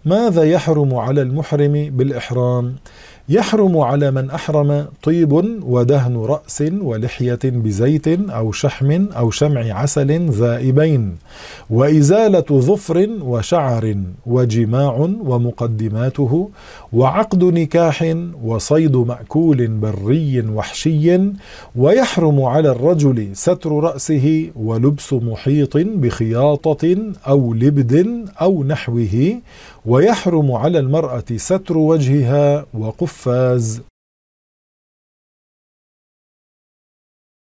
ماذا يحرم على المحرم بالإحرام؟ يحرم على من أحرم طيب ودهن رأس ولحية بزيت أو شحم أو شمع عسل ذائبين، وإزالة ظفر وشعر، وجماع ومقدماته، وعقد نكاح، وصيد مأكول بري وحشي. ويحرم على الرجل ستر رأسه ولبس محيط بخياطة أو لبد أو نحوه. ويحرم على المرأة ستر وجهها وقفاز.